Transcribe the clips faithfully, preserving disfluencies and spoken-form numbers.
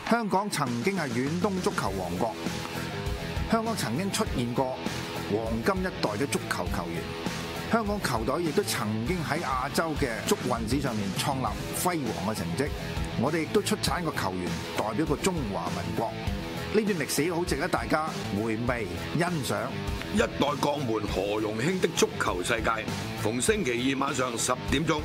香港曾經係遠東足球王國，香港曾經出現過黃金一代嘅足球球員，香港球隊亦都曾經喺亞洲嘅足運史上面創立輝煌嘅成績。我哋亦都出產個球員代表過中華民國，呢段歷史好值得大家回味欣賞。 一代鋼門何容興的足球世界，逢星期二晚上十點鐘。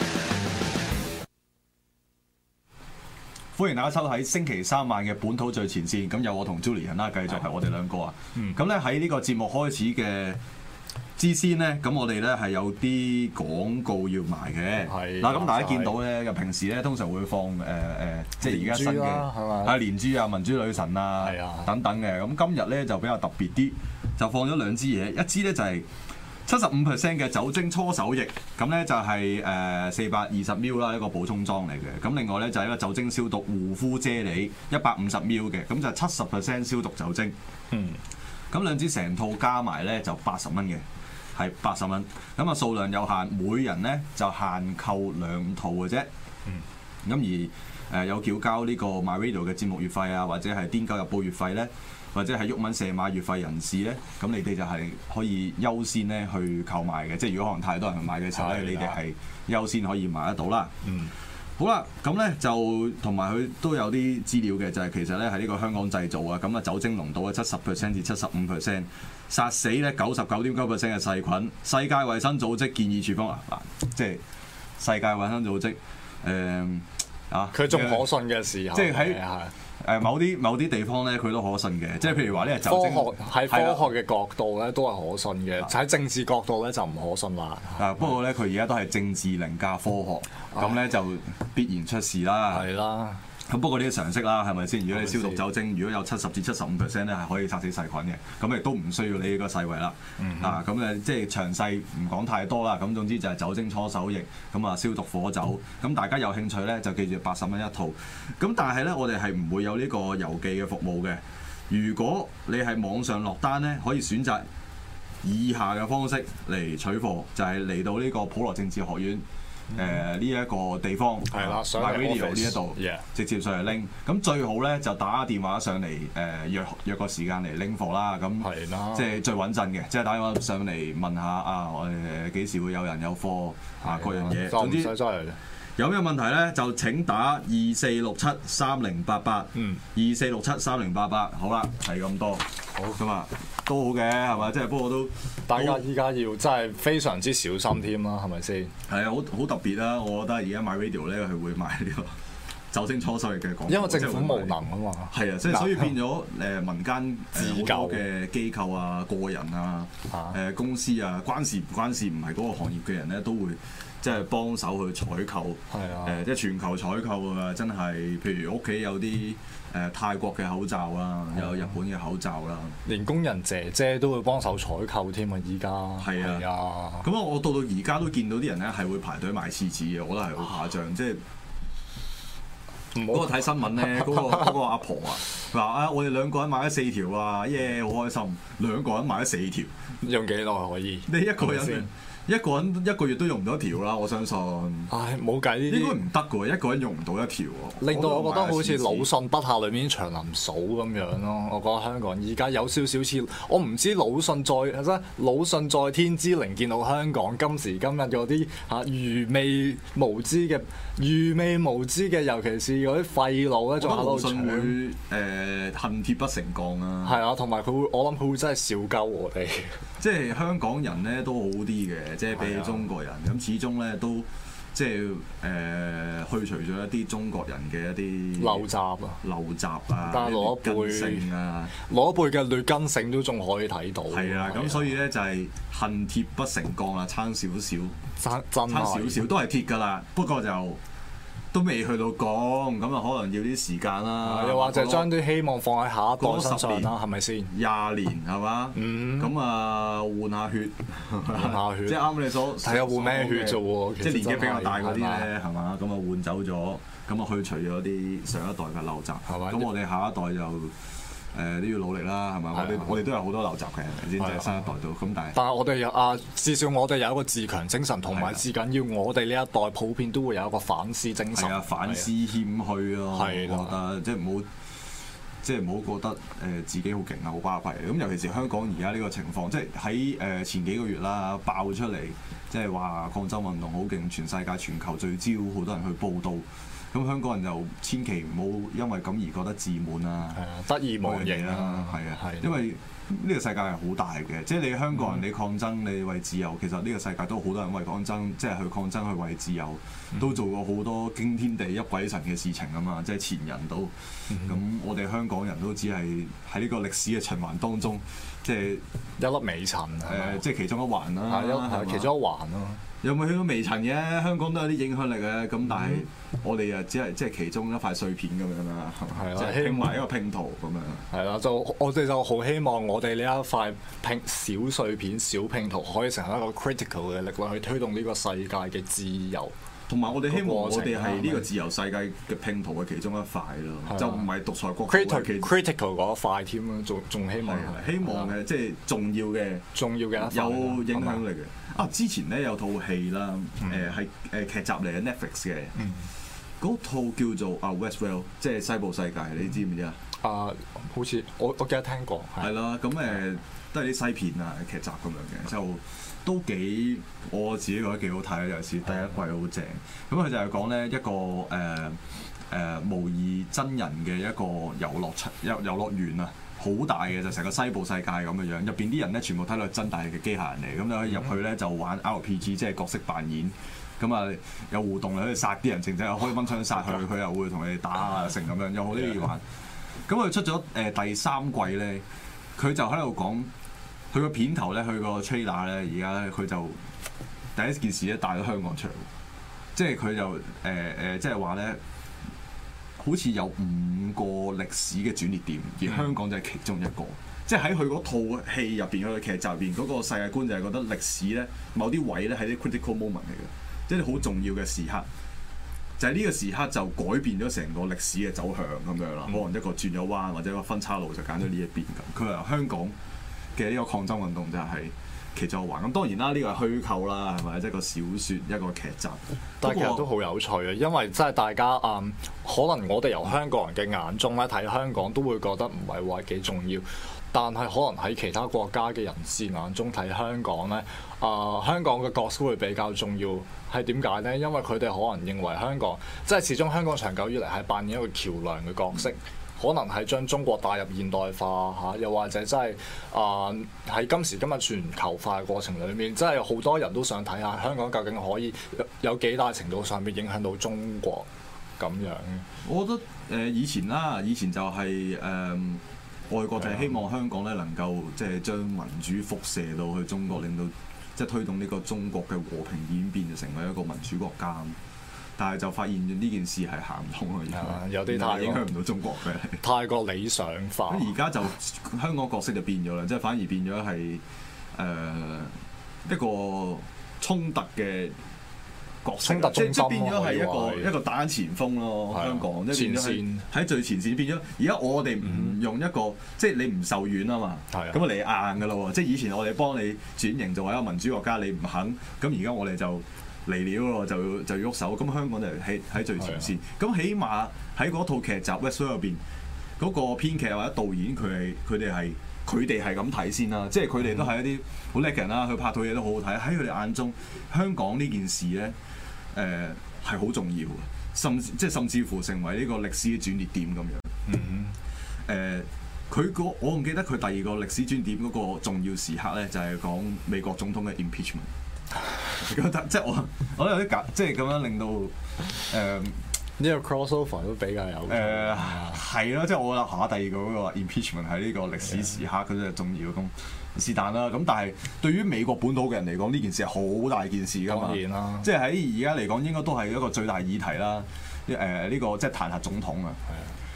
歡迎大家收睇星期三晚嘅本土最前線，咁有我同 Julian 啦，繼續係我哋兩個啊。咁咧喺呢個節目開始嘅之先咧，咁我哋咧係有啲廣告要賣嘅。係嗱，咁大家見到咧，平時咧通常會放誒誒、呃，即係而家新嘅啊連珠啊、民珠女神啊等等嘅。咁今日咧就比較特別啲，就放咗兩支嘢，一支咧就係七十五 percent 嘅酒精搓手液，咁咧就係誒四百二十 ml 啦，一個補充裝嚟嘅。咁另外咧就係一個酒精消毒護膚啫喱，一百五十 ml 嘅，咁就七十 percent 消毒酒精。嗯。咁兩支成套加埋咧就八十蚊嘅，係八十蚊。咁啊數量有限，每人咧就限購兩套嘅啫。嗯。咁而誒有繳交呢個 MyRadio 嘅節目月費啊，或者係癲狗日報月費咧，或者係毓民射馬月費人士咧，咁你哋就係可以優先咧去購買嘅，即係如果可能太多人去買嘅時候咧，你哋係優先可以買得到啦。嗯，好啦，咁咧就同埋佢都有啲資料嘅，就係、是、其實咧喺呢個香港製造啊，咁啊酒精濃度啊七十 percent 至七十五 percent， 殺死咧九十九點九 percent 嘅細菌。世界衛生組織建議處方啊，嗱，即係世界衛生組織誒、呃、啊， 佢仲可信嘅時候， 即係喺。誒某啲某啲地方咧，佢都可信嘅，即係譬如話呢個酒精， 科學喺科學嘅角度咧都係可信嘅，喺政治角度咧就唔可信啦。啊， 不過咧佢而家都係政治凌駕科學，咁咧就必然出事啦。係啦。咁不過呢啲常識啦，係咪先？如果你消毒酒精，如果有七十至七十五 percent 咧，係可以殺死細菌嘅，咁亦都唔需要你呢個世衞啦。嗯、啊，咁誒即係詳細唔講太多啦。咁總之就係酒精搓手液，咁啊消毒火酒。咁大家有興趣咧，就記住八十蚊一套。咁但係咧，我哋係唔會有呢個郵寄嘅服務嘅。如果你係網上落單咧，可以選擇以下嘅方式嚟取貨，就係、是、嚟到呢個普羅政治學院。誒呢一個地方係啦，上 MyRadio 呢一度 yeah. 直接上嚟拎，咁最好咧就打電話上嚟誒、呃、約約個時間嚟拎貨啦，咁即係最穩陣嘅，即係打電話上嚟問下啊，我哋幾時會有人有貨啊各樣嘢，總之有咩問題咧就請打二四六七三零八八，嗯，二四六七三零八八，好啦，係咁多，好咁啊。都好嘅，係嘛？即係不過都大家依家要真係非常之小心添啦，係咪先？ 係啊，好好特別啦！我覺得而家MyRadio咧係會賣呢個酒精搓手液嘅廣告， 因為政府無能啊嘛。 係啊，即係所以變咗誒民間自救嘅機構啊、個人啊、誒、呃、公司啊，關事唔關事，唔係嗰個行業嘅人咧都會即係幫手去採購。係啊，誒、呃、即係全球採購啊！真係，譬如屋企有啲。誒、呃、泰國嘅口罩啦，有日本嘅口罩啦， 連工人姐姐都會幫手採購添啊！依家係啊，咁啊，我到到而家都見到啲人咧係會排隊買廁紙嘅，我覺得係好誇張，即係嗰個睇新聞咧，嗰、嗰個嗰個阿婆啊，佢話啊，我哋兩個人買咗四條啊，耶，好開心，兩個人買咗四條， 用幾耐可以？ 你一個人。一個人一個月都用唔到一條啦，我相信。 唉，冇計呢啲。應該唔得嘅喎，一個人用唔到一條喎。 令到我覺得好似魯迅筆下裏面長林嫂咁樣咯。我覺得香港而家有少少似，我唔知魯迅在真魯迅在天之靈見到香港今時今日嗰啲嚇愚昧無知嘅愚昧無知嘅，尤其是嗰啲廢佬咧，仲喺度搶。魯迅會誒恨鐵不成鋼啊。係啊，同埋佢會，我諗佢會真係笑鳩我哋。 即係香港人咧都好啲嘅，即係比起中國人咁，的始終咧都即係誒、呃、去除咗一啲中國人嘅一啲陋習啊、 陋習啊、 但係攞一輩啊、攞一輩嘅劣根性都仲可以睇到。 係啊，咁所以咧就係恨鐵不成鋼啦，差少少，差真差少少都係鐵㗎啦，不過就。都未去到講，咁啊可能要啲時間啦。 又或者將啲希望放喺下一代身上啦，係咪先？ 廿年係嘛？咁啊換下血， 換下血， 即係啱你所睇下換咩血啫喎。 即係年紀比較大嗰啲咧，係嘛？咁啊換走咗，咁啊去除咗啲上一代嘅陋習。係嘛？咁我哋下一代就誒都要努力啦，係咪？我哋我哋都有好多陋習嘅，係咪先？即係新一代都咁，但係但係我哋有啊，至少我哋有一個自強精神，同埋至緊要我哋呢一代普遍都會有一個反思精神。 係啊，反思謙虛咯，我覺係得即係唔好。即係唔好覺得誒、呃、自己好勁啊，好巴閉咁。尤其是香港而家呢個情況，即係喺誒前幾個月啦，爆出嚟，即係話抗爭運動好勁，全世界全球聚焦，好多人去報道。咁香港人就千祈唔好因為咁而覺得自滿啊， 得意忘形啦， 係啊， 係因為呢個世界係好大嘅，即係你香港人你抗爭，你為自由，其實呢個世界都好多人為抗爭，即係去抗爭去為自由，都做過好多驚天地泣鬼神嘅事情啊嘛，即係前人都，咁我哋香港人都只係喺呢個歷史嘅循環當中，即係一粒微塵誒， 即係其中一環啦， 係其中一環咯。 有冇去到微塵嘅？香港都有啲影響力嘅，咁但係我哋啊，只係即係其中一塊碎片咁樣啦，即係拼埋一個拼圖咁樣。係啦，就我哋就好希望我哋呢一塊拼小碎片、小拼圖可以成為一個 critical 嘅力量去推動呢個世界嘅自由。 同埋我哋希望我哋係呢個自由世界嘅拼圖嘅其中一塊咯，就唔係獨裁國家 critical 嗰一塊添咯，仲仲希望希望嘅即係重要嘅、 重要嘅有影響力嘅。啊，之前咧有套戲啦，誒係誒劇集嚟嘅 Netflix 嘅，嗰套叫做啊 Westworld， 即係西部世界，你知唔知啊？ 啊，好似我我記得聽過。 係啦，咁誒都係啲西片啊劇集咁樣嘅，就都幾我自己覺得幾好睇，尤其是第一季好正。咁佢就係講咧一個誒誒模擬真人嘅一個遊樂場遊遊樂園啊。好大嘅就成個西部世界咁嘅樣，入邊啲人咧全部睇落真大嘅機械人嚟，咁你可以入去咧就玩 R P G，即係角色扮演，咁啊有互動，你可以殺啲人，靜靜開蚊槍殺佢，佢又會同你打啊成咁樣，有好多嘢玩。咁佢出咗誒、呃、第三季咧，佢就喺度講佢個片頭咧，佢個 trailer 咧，而家咧佢就第一件事咧帶咗香港出嚟，即係佢就誒誒、呃、即係話咧。好似有五個歷史嘅轉捩點，而香港就係其中一個。即係喺佢嗰套戲入邊，佢嘅劇集入邊嗰個世界觀就係覺得歷史咧，某啲位咧係啲 critical moment 嚟嘅，即係好重要嘅時刻。就係、是、呢個時刻就改變咗成個歷史嘅走向咁樣啦。可能一個轉咗彎，或者一個分岔路就揀咗呢一邊咁。佢話香港嘅呢個抗爭運動就係其中一環。咁當然啦，呢、這個係虛構啦，係咪？即係個小説一個劇集， 但係其實都好有趣嘅，因為真係大家嗯，可能我哋由香港人嘅眼中咧睇香港都會覺得唔係話幾重要，但係可能喺其他國家嘅人士眼中睇香港咧，啊、呃、香港嘅角色會比較重要。係點解咧？因為佢哋可能認為香港即係始終香港長久以嚟係扮演一個橋梁嘅角色。可能係將中國帶入現代化嚇，又或者真係啊喺今時今日全球化嘅過程裏面，真係好多人都想睇下香港究竟可以有有幾大程度上面影響到中國咁樣。 我覺得誒、呃、以前啦，以前就係、是、誒、呃、外國就係希望香港咧能夠即係將民主輻射到去中國，令到即係推動呢個中國嘅和平演變，就成為一個民主國家。但係就發現呢件事係行唔通啊！ 有啲太影響唔到中國嘅， 太過理想化。 咁而家就香港角色就變咗啦，即係反而變咗係誒一個衝突嘅角色， 衝突中心， 即係變咗係一個一個打前鋒咯。香港即係變咗係喺最前線，變咗而家我哋唔用一個，即係你唔受軟啊嘛，咁你硬㗎啦喎！即係以前我哋幫你轉型做一個民主國家，你唔肯，咁而家我哋就嚟料咯，就就喐手。咁香港就喺喺最前線。咁起碼喺嗰套劇集《Westworld》入邊，嗰個編劇或者導演佢係佢哋係佢哋係咁睇先啦。即係佢哋都係一啲好叻嘅人啦，佢拍套嘢都好好睇。喺佢哋眼中，香港呢件事咧，誒係好重要嘅，甚即係甚至乎成為呢個歷史嘅轉捩點咁樣。嗯誒，佢個我唔記得佢第二個歷史轉點嗰個重要時刻咧，就係講美國總統嘅 impeachment。即係我，我有啲夾，即係咁樣令到誒呢、呃、 個 crossover 都比較有誒係咯，即係我諗下第二個嗰個 impeachment 喺呢個歷史時刻，佢真係重要咁是但啦。咁但係對於美國本土嘅人嚟講，呢件事係好大件事㗎嘛。 當然啦， 即係喺而家嚟講，應該都係一個最大議題啦。誒、呃、呢、呢個即係彈劾總統啊。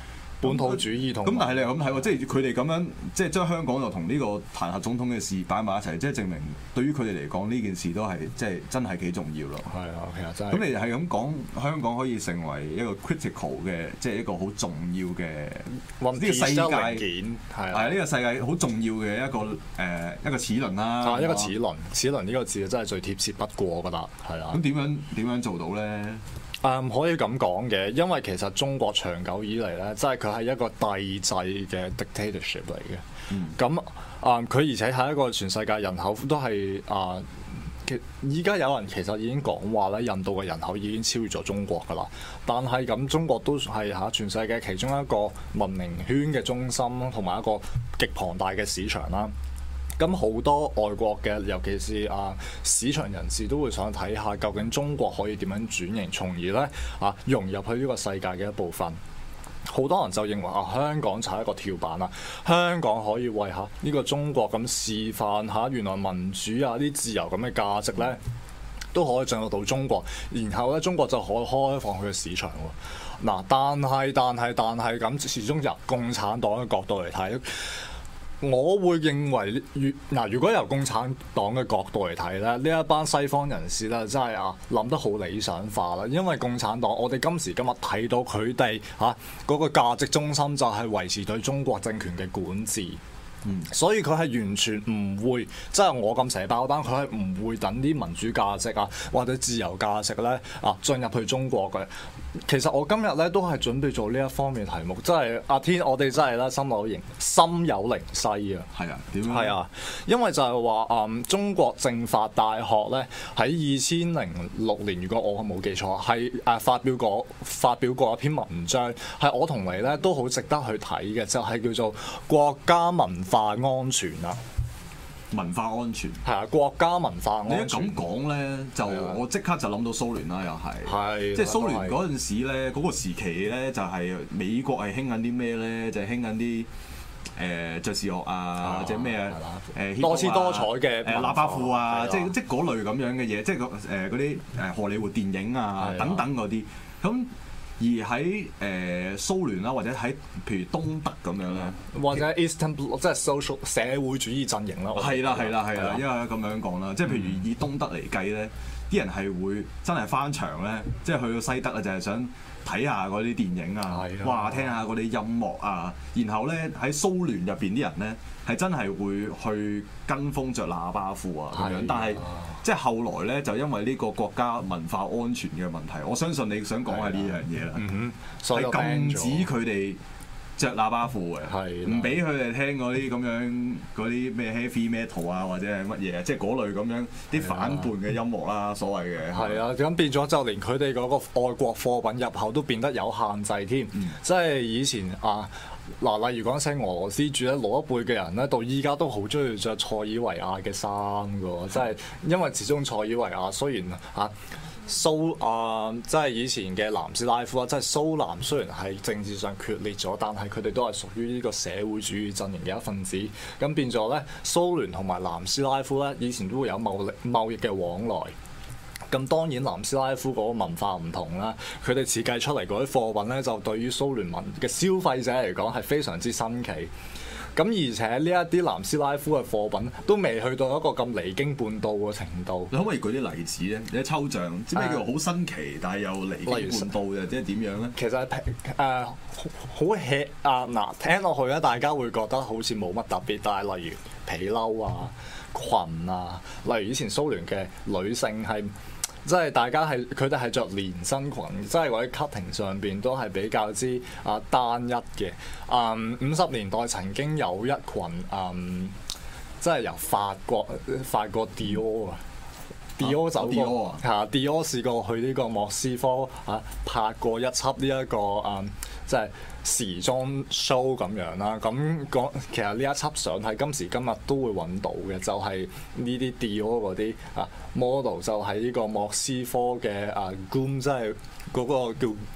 本土主義同咁，但係你又咁睇喎，即係佢哋咁樣，即係將香港又同呢個彈劾總統嘅事擺埋一齊，即係證明對於佢哋嚟講呢件事都係即係真係幾重要咯。 係啊，其實真係。 咁你係咁講，香港可以成為一個 critical 嘅，即係一個好重要嘅呢個世界件係啊， 呢個世界好重要嘅一個誒、呃、一個齒輪啦。 啊，一個齒輪，齒輪呢個字真係最貼切不過，我覺得係啊。 咁點樣點樣做到咧？ 誒、嗯、可以咁講嘅，因為其實中國長久以嚟咧，即係佢係一個帝制嘅 dictatorship 嚟嘅。咁誒佢而且係一個全世界人口都係啊，其依家有人其實已經講話咧，印度嘅人口已經超越咗中國㗎啦。但係咁，中國都係嚇全世界其中一個文明圈嘅中心，同埋一個極龐大嘅市場啦。咁好多外國嘅，尤其是啊市場人士都會想睇下究竟中國可以點樣轉型，從而咧啊融入去呢個世界嘅一部分。好多人就認為啊，香港就係一個跳板啦，香港可以為下呢個中國咁示範下，原來民主啊啲自由咁嘅價值咧都可以進入到中國，然後咧中國就可以開放佢嘅市場喎。嗱，但係但係但係咁，始終由共產黨嘅角度嚟睇。我會認為，如嗱，如果由共產黨嘅角度嚟睇咧，呢一班西方人士咧，真係啊諗得好理想化啦。因為共產黨，我哋今時今日睇到佢哋嚇嗰個價值中心就係維持對中國政權嘅管治。嗯、所以佢係完全唔會，即係我咁寫包單，佢係唔會等啲民主價值啊或者自由價值咧啊進入去中國嘅。其實我今日咧都係準備做呢一方面題目，即係阿天，我哋真係咧心有靈心有靈犀啊！ 係啊，點樣？ 係啊，因為就係話嗯，中國政法大學咧喺二千零六年，如果我冇記錯，係誒發表過發表過一篇文章，係我同你咧都好值得去睇嘅，就係、是、叫做國家文化安全啊。 文化安全係啊，國家文化安全。 你一咁講咧，就的我即刻就諗到蘇聯啦，又係。係的。 即係蘇聯嗰陣時咧，嗰、那個時期咧，就係美國係興緊啲咩咧？就係興緊啲誒爵士樂啊，或者咩啊誒多姿多彩嘅誒喇叭褲啊， 的即係即係嗰類咁樣嘅嘢，即係誒嗰啲誒荷里活電影啊的等等嗰啲咁。而喺誒、呃、蘇聯啦，或者喺譬如東德咁樣咧， 或者 Eastern Bloc 即係 social 社會主義陣營啦。 係啦係啦係啦， 的因為咁樣講啦，即係譬如以東德嚟計咧，啲、嗯、人係會真係翻牆咧，即係去到西德啊，就係想睇下嗰啲電影啊， 的哇聽下嗰啲音樂啊，然後咧喺蘇聯入邊啲人咧係真係會去跟風着喇叭褲啊咁樣， 的但係即係後來咧就因為呢個國家文化安全嘅問題，我相信你想講係呢樣嘢啦，係、嗯、禁止佢哋着喇叭褲嘅，唔俾佢哋聽嗰啲咁樣嗰啲咩 heavy metal 啊或者係乜嘢，即係嗰類咁樣啲反叛嘅音樂啦，所謂嘅。係啊， 咁變咗就連佢哋嗰個外國貨品入口都變得有限制添，嗯、即係以前啊。嗱，例如講起俄羅斯住咧老一輩嘅人咧，到依家都好中意着塞爾維亞嘅衫㗎，即係因為始終塞爾維亞雖然啊蘇啊，即係以前嘅南斯拉夫啊，即係蘇南雖然係政治上決裂咗，但係佢哋都係屬於呢個社會主義陣營嘅一份子。咁變咗咧，蘇聯同埋南斯拉夫咧，以前都會有貿易貿易嘅往來。咁當然南斯拉夫嗰個文化唔同啦，佢哋設計出嚟嗰啲貨品咧，就對於蘇聯民嘅消費者嚟講係非常之新奇。咁而且呢一啲南斯拉夫嘅貨品都未去到一個咁離經叛道嘅程度。 你可唔可以舉啲例子咧？你抽象，知咩叫好新奇，呃、但係又離經叛道嘅，即係點樣咧？ 其實誒好 hea 啊！嗱，聽落去咧，大家會覺得好似冇乜特別，但係例如皮褸啊、裙啊，例如以前蘇聯嘅女性係。即係大家係佢哋係着連身裙，即係嗰啲 cutting 上邊都係比較之啊單一嘅。嗯，五十年代曾經有一群嗯，即係由法國法國 Dior 啊，Dior 走過嚇，Dior 試過去呢個莫斯科啊拍過一輯呢一個嗯，即係時裝 show 咁樣啦。咁講其實呢一輯相喺今時今日都會揾到嘅，就係呢啲 Dior 嗰啲啊 model 就喺呢個莫斯科嘅啊 Gum，即係嗰個叫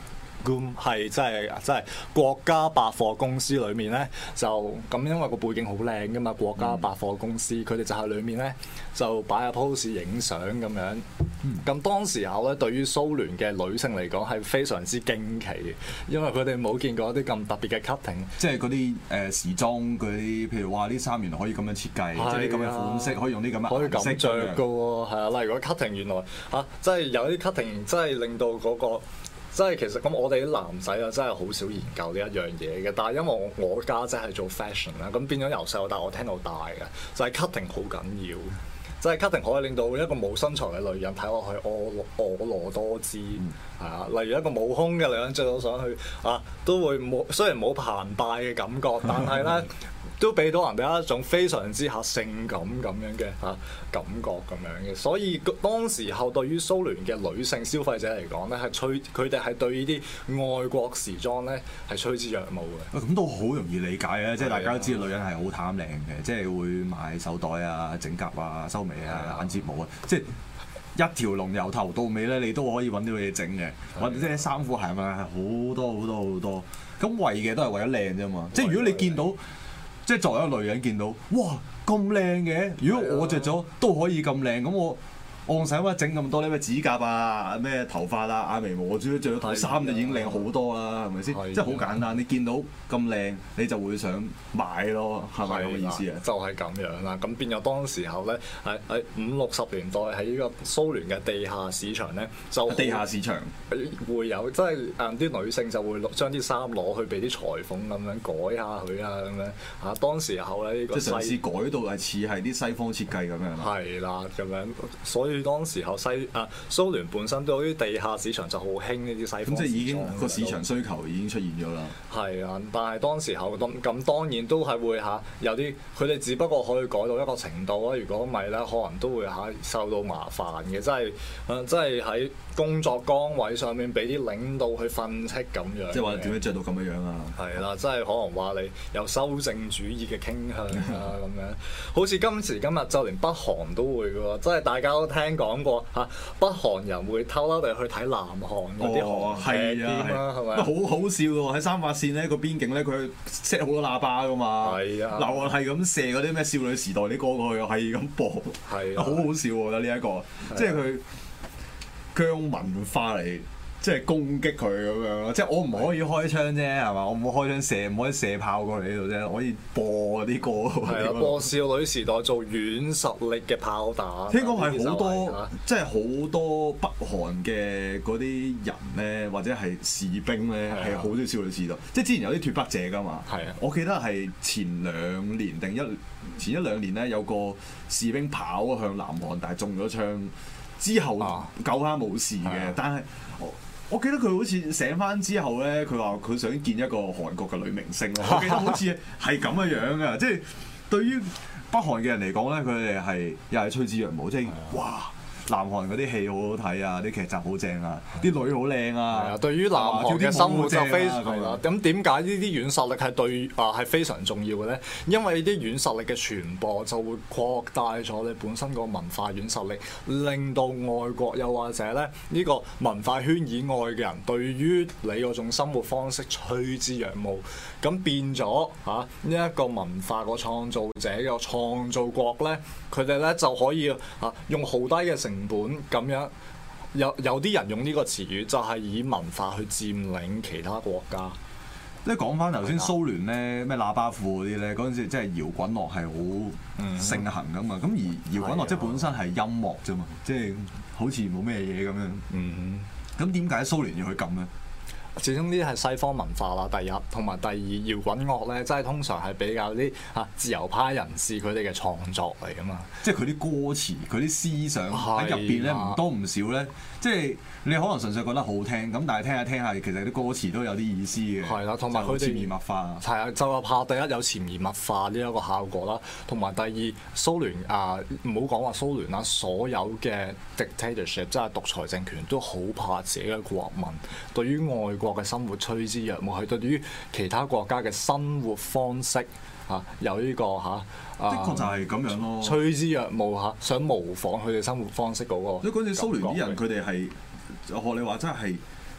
Gum 係即係即係國家百貨公司裏面咧，就咁因為個背景好靚噶嘛，國家百貨公司佢哋就喺裏面咧就擺下 pose 影相咁樣。咁、嗯、當時候咧，對於蘇聯嘅女性嚟講係非常之驚奇嘅，因為佢哋冇見過一啲咁特別嘅 cutting， 即係嗰啲誒時裝嗰啲，譬如話啲衫原來可以咁樣設計，即係啲咁嘅款式可以用啲咁嘅可以顏色咁着嘅喎，係啊，例如個 cutting 原來嚇，即、啊、係有啲 cutting 真係令到嗰、那個。即係其實咁，我哋啲男仔啊，真係好少研究呢一樣嘢嘅。但係因為我我家姐係做 fashion 啦，咁變咗由細到大我聽到大嘅，就係、是、cutting 好緊要。即係 cutting 可以令到一個冇身材嘅女人睇落去婀婀娜多姿，係啊、嗯。例如一個冇胸嘅女人着到上去啊，都會冇雖然冇澎湃嘅感覺，但係咧。都俾到人哋一種非常之嚇性感咁樣嘅嚇感覺咁樣嘅，所以當時候對於蘇聯嘅女性消費者嚟講咧，係趨佢哋係對呢啲外國時裝咧係趨之若鶩嘅。 咁都好容易理解啊！即係大家都知道女人係好貪靚嘅，即係會買手袋啊、整甲啊、修眉啊、眼睫毛啊，即係一條龍由頭到尾咧，你都可以揾到嘢整嘅。或者即係衫褲鞋襪係好多好多好多。咁為嘅都係為咗靚啫嘛。即係如果你見到。即係作為一個女人見到，哇咁靚嘅！如果我着咗都可以咁靚，咁我我使乜整咁多呢？咩指甲啊、咩頭髮啊、眼眉毛，我只着咗套衫就已經靚好多啦，係咪先？即係好簡單，你見到咁靚，你就會想買咯，係咪咁嘅意思啊？ 就係咁樣啦。咁變咗當時候咧，喺喺五六十年代喺呢個蘇聯嘅地下市場咧，就地下市場會有，即係誒啲女性就會將啲衫攞去俾啲裁縫咁樣改下佢啊咁樣嚇。當時候咧呢個即係嘗試改到係似係啲西方設計咁樣。係啦，咁樣所以。當時候西啊蘇聯本身對於地下市場就好興呢啲西方，咁即係已經個市場需求已經出現咗啦。 係啊，但係當時候咁咁當然都係會嚇有啲佢哋只不過可以改到一個程度啦。如果唔係咧，可能都會嚇受到麻煩嘅，即係誒即係喺工作崗位上面俾啲領導去訓斥咁樣。即係話點樣着到咁樣樣啊？ 係啦，即係可能話你有修正主義嘅傾向啊咁樣。好似今時今日就連北韓都會嘅喎，即係大家都聽講過嚇，北韓人會偷偷地去睇南韓嗰啲韓劇添啦，係咪？ 好好笑喎！喺三八線咧個邊境咧，佢 set 好多喇叭噶嘛。係啊，南韓係咁射嗰啲咩少女時代啲歌過去，係咁播。係啊，好好笑喎！覺得呢一個，即係佢佢用文化嚟。即係攻擊佢咁樣咯，即係我唔可以開槍啫，係嘛？我唔可以開槍射，唔可以射炮過嚟呢度啫，可以播啲歌。係啊， 播少女時代做軟實力嘅炮彈。 聽講係好多，即係好多北韓嘅嗰啲人咧，或者係士兵咧，係好中意少女時代。即係之前有啲脫北者㗎嘛。係啊。我記得係前兩年定一前一兩年咧，有個士兵跑向南韓，但係中咗槍之後救翻冇事嘅，啊、但係我。我記得佢好似醒翻之後咧，佢話佢想見一個韓國嘅女明星咯。我記得好似係咁嘅樣嘅，即係對於北韓嘅人嚟講咧，佢哋係又係趨之若鶩，即係哇！南韓嗰啲戲好好睇啊，啲劇集好正啊，啲女好靚啊。係啊， 對於南韓嘅生活就非常係啦。咁點解呢啲軟實力係對啊係非常重要嘅咧？因為呢啲軟實力嘅傳播就會擴大咗你本身個文化軟實力，令到外國又或者咧呢個文化圈以外嘅人對於你嗰種生活方式趨之若鶩，咁變咗嚇呢一個文化個創造者嘅創造國咧，佢哋咧就可以啊用好低嘅成本咁樣，有有啲人用呢個詞語就係以文化去佔領其他國家。 即係講翻頭先蘇聯咧，咩喇叭褲嗰啲咧，嗰陣時即係搖滾樂係好盛行噶嘛。咁、嗯、而搖滾樂即係本身係音樂啫嘛，即係好似冇咩嘢咁樣。嗯，咁點解蘇聯要去禁咧？ 始終呢啲係西方文化啦，第一，同埋第二，搖滾樂咧，即係通常係比較啲嚇自由派人士佢哋嘅創作嚟噶嘛。 即係佢啲歌詞、佢啲思想喺入邊咧，唔多唔少咧。即係你可能純粹覺得好聽，咁但係聽下聽下，其實啲歌詞都有啲意思嘅。係啦，同埋佢潛移默化。 係啊，就怕第一有潛移默化呢一個效果啦，同埋第二蘇聯啊，唔好講話蘇聯啦，所有嘅 dictatorship 即係獨裁政權都好怕自己嘅國民對於外國嘅生活趨之若鶩，係對於其他國家嘅生活方式嚇有呢個嚇。 的確就係咁樣咯， 趨之若鶩嚇，想模仿佢哋生活方式嗰個。 所以嗰陣時蘇聯啲人佢哋係學你話真係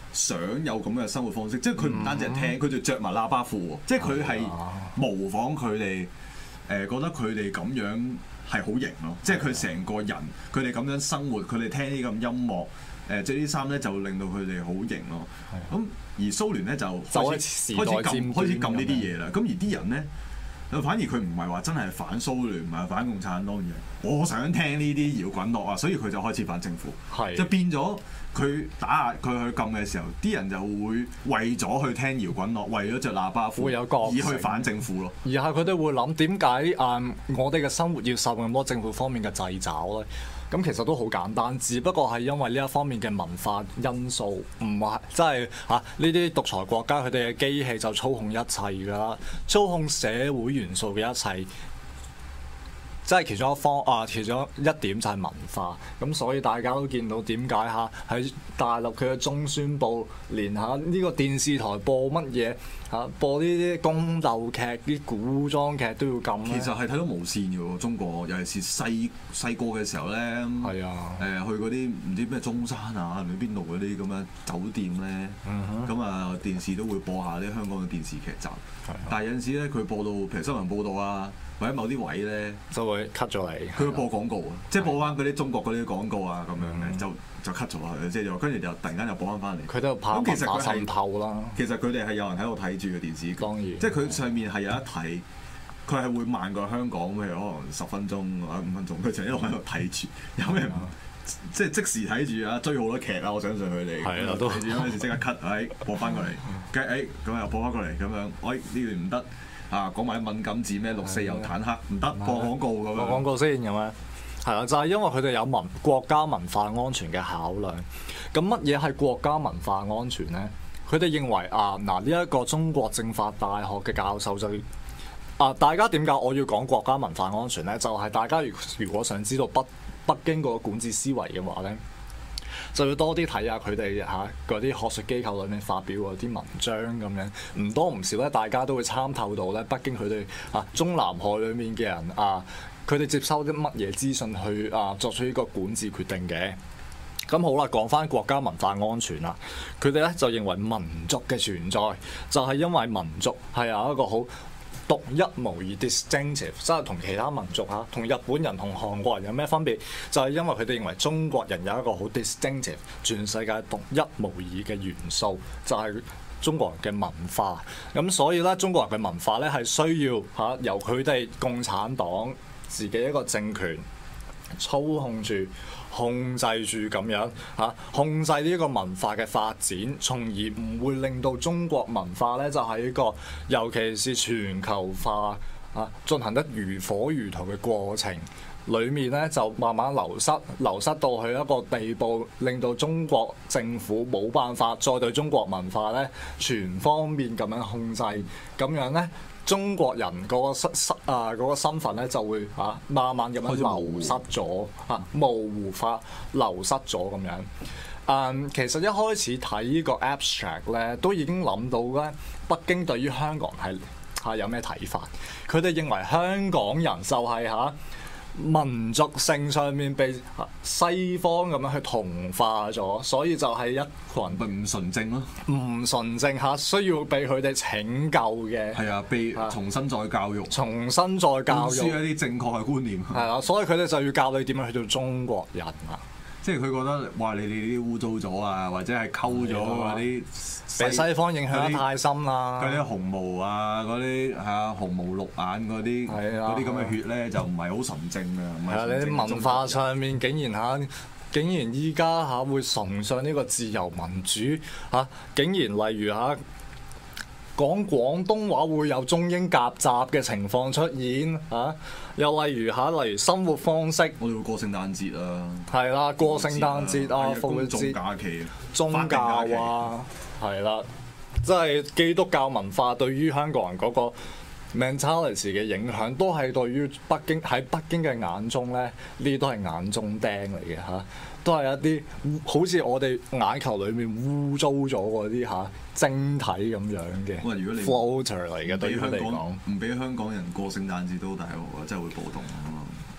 想有咁嘅生活方式，即係佢唔單止係聽，佢就着埋喇叭褲喎，即係佢係模仿佢哋誒，覺得佢哋咁樣係好型咯，即係佢成個人，佢哋咁樣生活，佢哋聽呢咁音樂。誒著啲衫咧就令到佢哋好型咯，咁而蘇聯咧就開始開始禁開始禁呢啲嘢啦，咁而啲人咧，反而佢唔係話真係反蘇聯，唔係反共產黨嘅，我想聽呢啲搖滾樂啊，所以佢就開始反政府，是就變咗佢打壓佢去禁嘅時候，啲人就會為咗去聽搖滾樂，為咗着喇叭褲，而去反政府咯。 而係佢哋會諗點解誒我哋嘅生活要受咁多政府方面嘅掣肘咧？咁其實都好簡單，只不過係因為呢一方面嘅文化因素，唔係即係嚇呢啲獨裁國家佢哋嘅機器就操控一切㗎啦，操控社會元素嘅一切。即係其中一方啊，其中一點就係文化，咁所以大家都見到點解嚇喺大陸佢嘅中宣部連下呢個電視台播乜嘢嚇播呢啲宮鬥劇、啲古裝劇都要禁咧。 其實係睇到無線嘅喎，中國尤其是細細個嘅時候咧，係啊，誒、呃、去嗰啲唔知咩中山啊，唔知邊度嗰啲咁嘅酒店咧，咁啊、嗯、電視都會播下啲香港嘅電視劇集，啊、但係有陣時咧佢播到譬如新聞報導啊。或者某啲位咧就會 cut 咗你， 佢會播廣告啊，即係播翻嗰啲中國嗰啲廣告啊咁樣嘅，就就 cut 咗佢，即係又跟住就突然間又播翻翻嚟。 佢都怕文化滲透啦。 其實佢哋係有人喺度睇住嘅電視， 當然， 即係佢上面係有一睇，佢係會慢過香港，譬如可能十分鐘或者五分鐘，佢就一路喺度睇住，有咩即係即時睇住啊，追好多劇啊！我相信佢哋係啊，都睇住有咩事即刻 cut，誒播翻過嚟，跟住誒咁又播翻過嚟咁樣，喂呢段唔得。啊，講埋啲敏感字咩六四又坦克唔得，播廣告咁樣。播廣告先咁樣，係啊，就係、是、因為佢哋有文國家文化安全嘅考量。咁乜嘢係國家文化安全咧？佢哋認為啊，嗱呢一個中國政法大學嘅教授就啊，大家點解我要講國家文化安全咧？就係、是、大家如如果想知道北北京個管治思維嘅話咧，就要多啲睇下佢哋嚇嗰啲學術機構裏面發表嗰啲文章咁樣，唔多唔少咧，大家都會參透到咧北京佢哋啊中南海裏面嘅人啊，佢哋接收啲乜嘢資訊去啊作出呢個管治決定嘅。咁好啦，講翻國家文化安全啦，佢哋咧就認為民族嘅存在就係因為民族係有一個好獨一無二 distinctive， 即係同其他民族嚇，同日本人同韓國人有咩分別？就係因為佢哋認為中國人有一個好 distinctive， 全世界獨一無二嘅元素，就係中國人嘅文化。咁所以咧，中國人嘅文化咧係需要嚇由佢哋共產黨自己一個政權操控住、控制住咁樣嚇，控制呢個文化嘅發展，從而唔會令到中國文化咧就係一個，尤其是全球化啊進行得如火如荼嘅過程裡面咧，就慢慢流失，流失到去一個地步，令到中國政府冇辦法再對中國文化咧全方面咁樣控制，咁樣咧。中國人嗰個身身啊嗰個身份咧就會嚇慢慢咁樣流失咗嚇模糊化流失咗咁樣。誒其實一開始睇呢個 abstract 咧，都已經諗到咧，北京對於香港係嚇有咩睇法？佢哋認為香港人就係嚇民族性上面被西方咁樣去同化咗，所以就係一群唔純正咯， 唔純正嚇，需要被佢哋拯救嘅。 係啊，被重新再教育， 重新再教育， 輸一啲正確嘅觀念。 係啊，所以佢哋就要教你點樣去做中國人啊。 即係佢覺得話你哋啲污糟咗啊，或者係溝咗嗰啲被西方影響得太深啦。 嗰啲紅毛啊，嗰啲係啊紅毛綠眼嗰啲嗰啲咁嘅血咧，就唔係好純正嘅。係啊， 你啲文化上面竟然嚇，竟然依家嚇會崇尚呢個自由民主嚇，竟然例如嚇。講廣東話會有中英夾雜嘅情況出現嚇、啊，又例如嚇，例如生活方式， 我哋會過聖誕節啊，係啦，過聖誕節啊，復活節假期、 宗教啊，係啦，即係基督教文化對於香港人嗰個 mentality 嘅影響，都係對於北京喺北京嘅眼中咧，呢啲都係眼中釘嚟嘅嚇。都係一啲好似我哋眼球裏面污糟咗嗰啲嚇晶體咁樣嘅 floater 嚟嘅，對於佢嚟講， 唔俾香港人過聖誕節都大鑊啊！真係會暴動啊嘛〜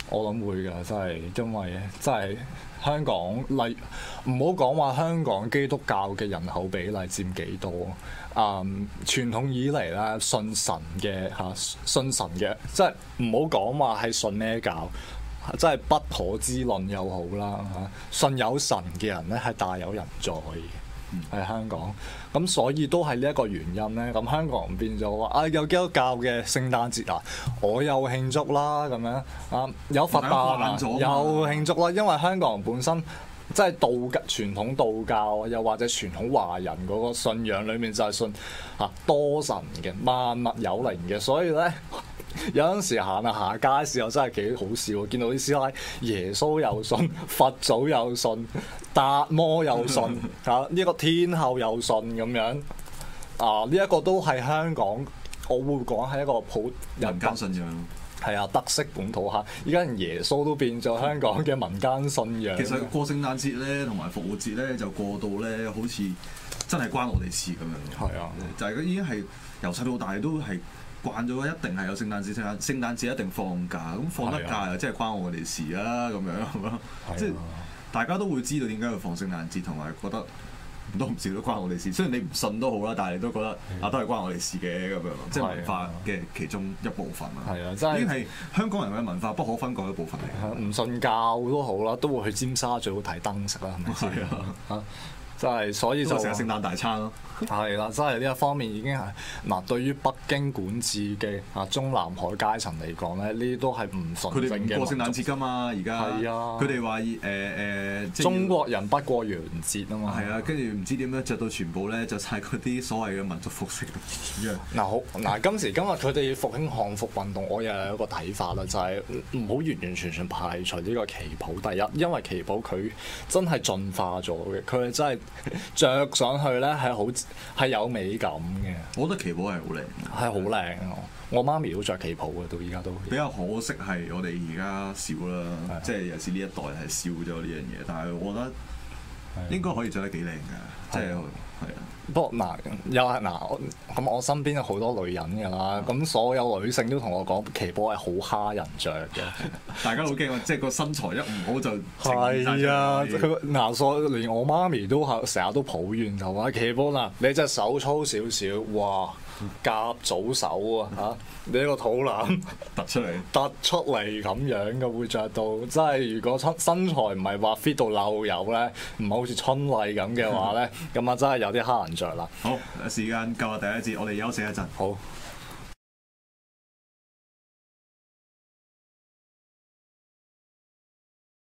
我諗會㗎，真係因為真係香港例唔好講話香港基督教嘅人口比例佔幾多啊？嗯，傳統以嚟咧信神嘅嚇信神嘅，即係唔好講話係信咩教。真係不可知論又好啦嚇，信有神嘅人咧係大有人在嘅，喺、嗯、香港。咁所以都係呢一個原因咧。咁香港人變咗話啊，有基督教嘅聖誕節啊，我又慶祝啦咁樣啊，有佛誕啊，又慶祝啦。因為香港人本身即係道教傳統道教，又或者傳統華人嗰個信仰裡面就係信嚇多神嘅萬物有靈嘅，所以咧。有陣時行下行下街時候真係幾好笑，見到啲師奶耶穌又信，佛祖又信，達摩又信，嚇呢、這個天后又信咁樣啊！呢、這、一個都係香港，我會講係一個普人間信仰。 係啊，特色本土嚇，而家連耶穌都變咗香港嘅民間信仰。 其實過聖誕節咧，同埋復活節咧，就過到咧，好似真係關我哋事咁樣。係啊，就係佢已經係由細到大都係。慣咗一定係有聖誕節，聖誕聖誕節一定放假，咁放得假又真係關我哋事啦，咁樣係咪？即係大家都會知道點解要放聖誕節，同埋覺得唔多唔少都關我哋事。雖然你唔信都好啦，但係你都覺得啊都係關我哋事嘅咁樣，即係文化嘅其中一部分啊。係啊，真係已經係香港人嘅文化不可分割一部分嚟。 唔信教都好啦，都會去尖沙咀睇燈飾啦，係咪先？啊！真係，所以就成日聖誕大餐咯。 係啦，真係呢一方面已經係嗱，對於北京管治嘅啊中南海階層嚟講咧，呢啲都係唔純正嘅。佢哋唔過聖誕節㗎嘛，而家。係啊。佢哋話誒誒， 中國人不過洋節啊嘛。 係啊，跟住唔知點樣着到全部咧，着晒嗰啲所謂嘅民族服飾。 嗱好，嗱今時今日佢哋復興漢服運動，我又有一個睇法啦，就係唔好完完全全排除呢個旗袍。第一，因為旗袍佢真係進化咗嘅，佢係真係。着上去咧係好係有美感嘅， 我覺得旗袍係好靚， 係好靚。我媽咪都着旗袍嘅，到而家都。 比較可惜係我哋而家少啦，即係有時呢一代係少咗呢樣嘢，但係我覺得應該可以着得幾靚㗎，即係係啊。 不過嗱，又係嗱，咁我身邊有好多女人㗎啦，咁所有女性都同我講旗袍係好蝦人着嘅， 大家好驚啊！即係個身材一唔好就係啊，佢嗱所連我媽咪都係成日都抱怨就話旗袍嗱，你隻手粗少少，哇夾早手啊嚇，你個肚腩突出嚟， 突出嚟咁樣嘅會着到，真係如果身身材唔係話 fit 到漏油咧，唔係好似春麗咁嘅話咧，咁啊真係有啲蝦人着啦。 好，時間夠啦，第一節，我哋休息一陣。 好。